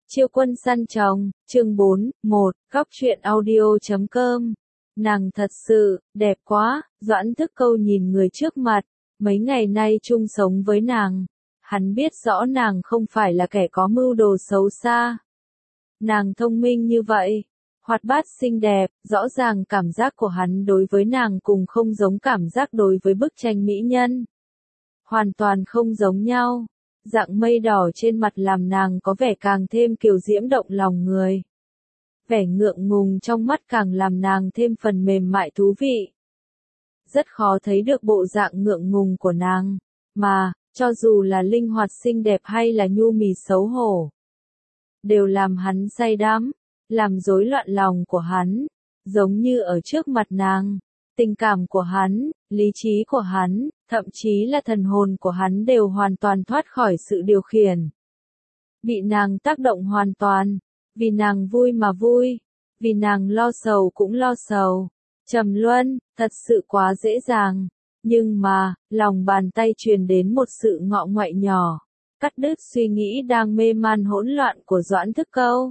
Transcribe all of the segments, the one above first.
Chiêu quân săn chồng, chương 4, 1, góc truyện audio.com. Nàng thật sự, đẹp quá, Doãn Thức Câu nhìn người trước mặt, mấy ngày nay chung sống với nàng. Hắn biết rõ nàng không phải là kẻ có mưu đồ xấu xa. Nàng thông minh như vậy, hoạt bát xinh đẹp, rõ ràng cảm giác của hắn đối với nàng cùng không giống cảm giác đối với bức tranh mỹ nhân. Hoàn toàn không giống nhau. Dạng mây đỏ trên mặt làm nàng có vẻ càng thêm kiều diễm động lòng người. Vẻ ngượng ngùng trong mắt càng làm nàng thêm phần mềm mại thú vị. Rất khó thấy được bộ dạng ngượng ngùng của nàng, mà, cho dù là linh hoạt xinh đẹp hay là nhu mì xấu hổ, đều làm hắn say đắm, làm rối loạn lòng của hắn, giống như ở trước mặt nàng. Tình cảm của hắn, lý trí của hắn, thậm chí là thần hồn của hắn đều hoàn toàn thoát khỏi sự điều khiển. Bị nàng tác động hoàn toàn, vì nàng vui mà vui, vì nàng lo sầu cũng lo sầu. Trầm luân, thật sự quá dễ dàng, nhưng mà, lòng bàn tay truyền đến một sự ngọ ngoại nhỏ, cắt đứt suy nghĩ đang mê man hỗn loạn của Doãn Thức Câu.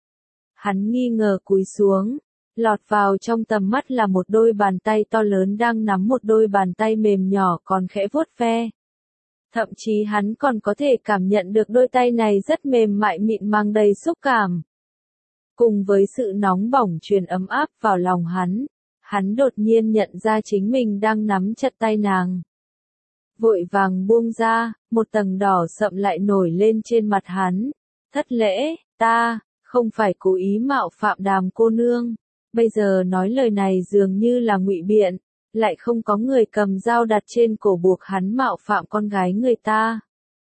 Hắn nghi ngờ cúi xuống. Lọt vào trong tầm mắt là một đôi bàn tay to lớn đang nắm một đôi bàn tay mềm nhỏ còn khẽ vuốt ve. Thậm chí hắn còn có thể cảm nhận được đôi tay này rất mềm mại mịn màng đầy xúc cảm. Cùng với sự nóng bỏng truyền ấm áp vào lòng hắn đột nhiên nhận ra chính mình đang nắm chặt tay nàng. Vội vàng buông ra, một tầng đỏ sậm lại nổi lên trên mặt hắn. Thất lễ, ta, không phải cố ý mạo phạm Đàm cô nương. Bây giờ nói lời này dường như là ngụy biện, lại không có người cầm dao đặt trên cổ buộc hắn mạo phạm con gái người ta.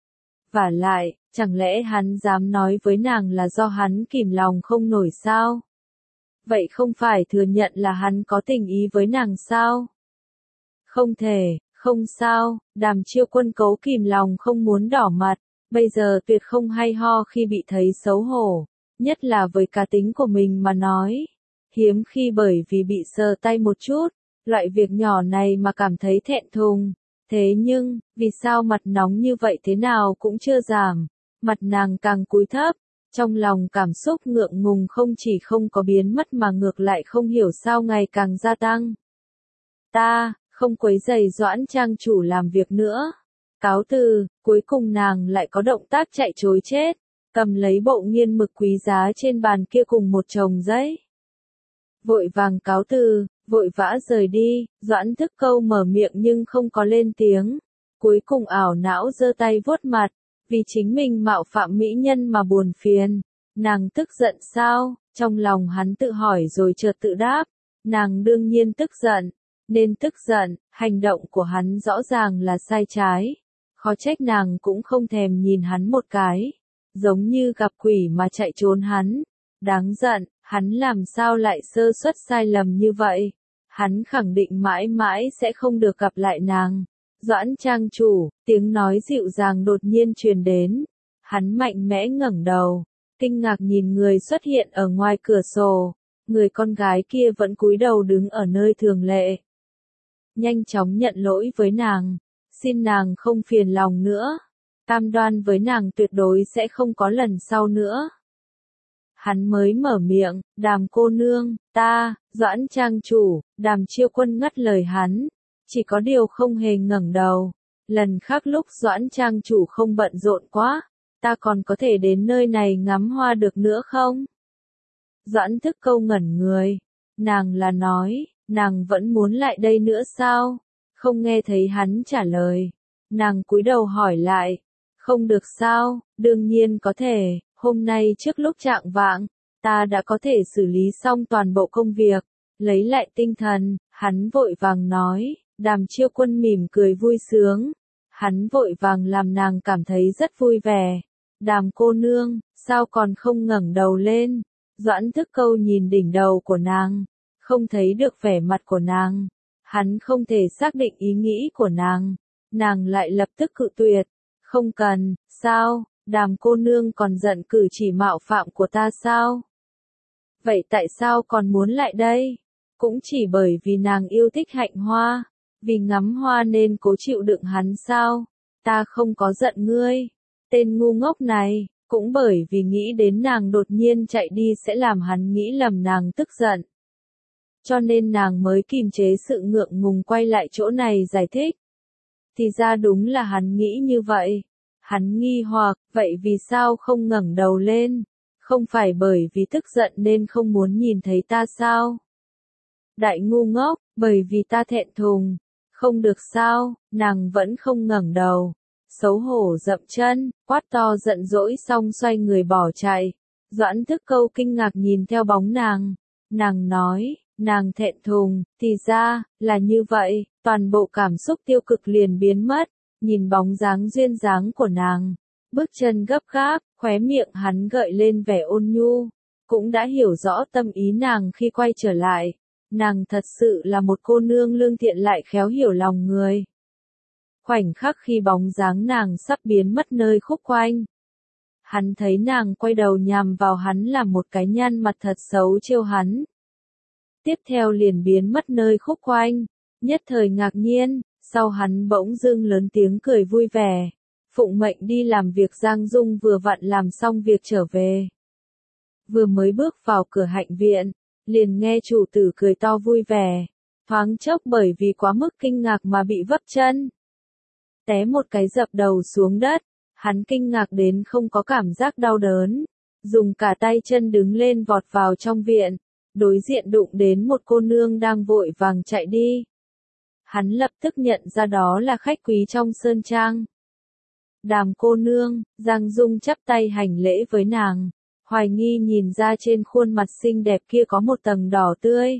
Vả lại, chẳng lẽ hắn dám nói với nàng là do hắn kìm lòng không nổi sao? Vậy không phải thừa nhận là hắn có tình ý với nàng sao? Không thể, không sao, Đàm Chiêu Quân cố kìm lòng không muốn đỏ mặt, bây giờ tuyệt không hay ho khi bị thấy xấu hổ, nhất là với cá tính của mình mà nói. Hiếm khi bởi vì bị sờ tay một chút, loại việc nhỏ này mà cảm thấy thẹn thùng. Thế nhưng, vì sao mặt nóng như vậy thế nào cũng chưa giảm, mặt nàng càng cúi thấp, trong lòng cảm xúc ngượng ngùng không chỉ không có biến mất mà ngược lại không hiểu sao ngày càng gia tăng. Ta, không quấy rầy Doãn trang chủ làm việc nữa. Cáo từ, cuối cùng nàng lại có động tác chạy trối chết, cầm lấy bộ nghiên mực quý giá trên bàn kia cùng một chồng giấy. Vội vàng cáo từ, vội vã rời đi, Doãn Thức Câu mở miệng nhưng không có lên tiếng. Cuối cùng ảo não giơ tay vuốt mặt, vì chính mình mạo phạm mỹ nhân mà buồn phiền. Nàng tức giận sao? Trong lòng hắn tự hỏi rồi chợt tự đáp. Nàng đương nhiên tức giận, nên tức giận, hành động của hắn rõ ràng là sai trái. Khó trách nàng cũng không thèm nhìn hắn một cái, giống như gặp quỷ mà chạy trốn hắn. Đáng giận. Hắn làm sao lại sơ suất sai lầm như vậy? Hắn khẳng định mãi mãi sẽ không được gặp lại nàng. Doãn trang chủ, tiếng nói dịu dàng đột nhiên truyền đến. Hắn mạnh mẽ ngẩng đầu, kinh ngạc nhìn người xuất hiện ở ngoài cửa sổ. Người con gái kia vẫn cúi đầu đứng ở nơi thường lệ. Nhanh chóng nhận lỗi với nàng, xin nàng không phiền lòng nữa. Cam đoan với nàng tuyệt đối sẽ không có lần sau nữa. Hắn mới mở miệng, Đàm cô nương, ta, Doãn trang chủ. Đàm Chiêu Quân ngắt lời hắn, chỉ có điều không hề ngẩng đầu. Lần khác lúc Doãn trang chủ không bận rộn quá, ta còn có thể đến nơi này ngắm hoa được nữa không? Doãn Thức Câu ngẩn người, nàng là nói, nàng vẫn muốn lại đây nữa sao? Không nghe thấy hắn trả lời, nàng cúi đầu hỏi lại, không được sao? Đương nhiên có thể. Hôm nay trước lúc chạng vạng, ta đã có thể xử lý xong toàn bộ công việc. Lấy lại tinh thần, hắn vội vàng nói. Đàm Chiêu Quân mỉm cười vui sướng. Hắn vội vàng làm nàng cảm thấy rất vui vẻ. Đàm cô nương, sao còn không ngẩng đầu lên? Doãn Thức Câu nhìn đỉnh đầu của nàng, không thấy được vẻ mặt của nàng. Hắn không thể xác định ý nghĩ của nàng. Nàng lại lập tức cự tuyệt. Không cần, sao? Đàm cô nương còn giận cử chỉ mạo phạm của ta sao? Vậy tại sao còn muốn lại đây? Cũng chỉ bởi vì nàng yêu thích hạnh hoa, vì ngắm hoa nên cố chịu đựng hắn sao? Ta không có giận ngươi. Tên ngu ngốc này, Cũng bởi vì nghĩ đến nàng đột nhiên chạy đi sẽ làm hắn nghĩ lầm nàng tức giận. Cho nên nàng mới kìm chế sự ngượng ngùng quay lại chỗ này giải thích. Thì ra đúng là hắn nghĩ như vậy. Hắn nghi hoặc, vậy vì sao không ngẩng đầu lên? Không phải bởi vì tức giận nên không muốn nhìn thấy ta sao? Đại ngu ngốc, bởi vì ta thẹn thùng. Không được sao, nàng vẫn không ngẩng đầu. Xấu hổ dậm chân, quát to giận dỗi xong xoay người bỏ chạy. Doãn Thức Câu kinh ngạc nhìn theo bóng nàng. Nàng nói, nàng thẹn thùng, thì ra, là như vậy, toàn bộ cảm xúc tiêu cực liền biến mất. Nhìn bóng dáng duyên dáng của nàng, bước chân gấp gáp, khóe miệng hắn gợi lên vẻ ôn nhu. Cũng đã hiểu rõ tâm ý nàng khi quay trở lại. Nàng thật sự là một cô nương lương thiện lại khéo hiểu lòng người. Khoảnh khắc khi bóng dáng nàng sắp biến mất nơi khúc quanh. Hắn thấy nàng quay đầu nhằm vào hắn làm một cái nhăn mặt thật xấu trêu hắn. Tiếp theo liền biến mất nơi khúc quanh. Nhất thời ngạc nhiên, sau hắn bỗng dưng lớn tiếng cười vui vẻ. Phụng mệnh đi làm việc Giang Dung vừa vặn làm xong việc trở về. Vừa mới bước vào cửa hạnh viện, liền nghe chủ tử cười to vui vẻ. Thoáng chốc bởi vì quá mức kinh ngạc mà bị vấp chân. Té một cái dập đầu xuống đất, hắn kinh ngạc đến không có cảm giác đau đớn. Dùng cả tay chân đứng lên vọt vào trong viện, đối diện đụng đến một cô nương đang vội vàng chạy đi. Hắn lập tức nhận ra đó là khách quý trong sơn trang. Đàm cô nương, Giang Dung chắp tay hành lễ với nàng, hoài nghi nhìn ra trên khuôn mặt xinh đẹp kia có một tầng đỏ tươi.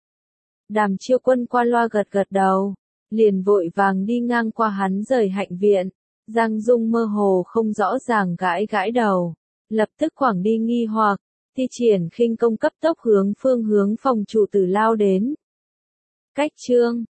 Đàm Chiêu Quân qua loa gật gật đầu, liền vội vàng đi ngang qua hắn rời hạnh viện. Giang Dung mơ hồ không rõ ràng gãi gãi đầu, lập tức quẳng đi nghi hoặc, thi triển khinh công cấp tốc hướng phương hướng phòng chủ tử lao đến. Cách chương